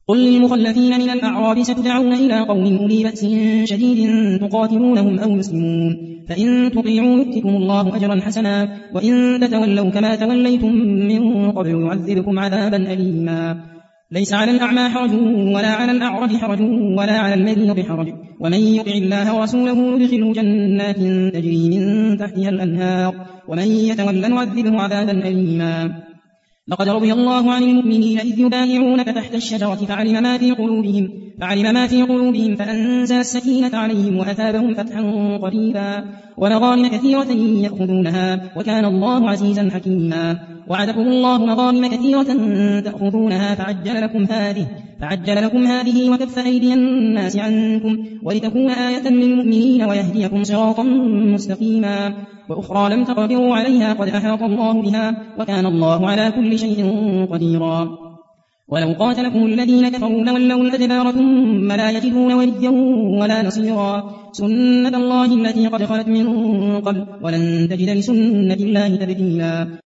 قل للمخلفين من الأعراب ستدعون إلى قوم أولي بأس شديد تقاتلونهم أو يسلمون فإن تطيعوا يؤتكم الله أجرا حسنا وإن تتولوا كما توليتم من قبل يعذبكم عذابا أليما ليس على الأعمى حرج ولا على الأعرج حرج ولا على المريض حرج ومن يطع الله ورسوله يدخله جنات تجري من تحتها الأنهار ومن يتولى نعذبه عذابا أليما لقد رضي الله عن المؤمنين إذ يبايعونك تحت الشجرة فعلم ما في قلوبهم فأنزل السكينة عليهم وأثابهم فتحا قريبا ومغانم كثيرة يأخذونها وكان الله عزيزا حكيما وعدكم الله مغانم كثيرة تأخذونها فعجل لكم هذه وكف أيدي الناس عنكم ولتكون آية للمؤمنين ويهديكم صراطا مستقيما وأخرى لم تقدروا عليها قد أحاط الله بها وكان الله على كل شيء قديرا ولو قاتلكم الذين كفروا لولوا الأدبار ثم لا يجدون وليا ولا نصيرا سنة الله التي قد خلت من قبل ولن تجد لسنة الله تبديلا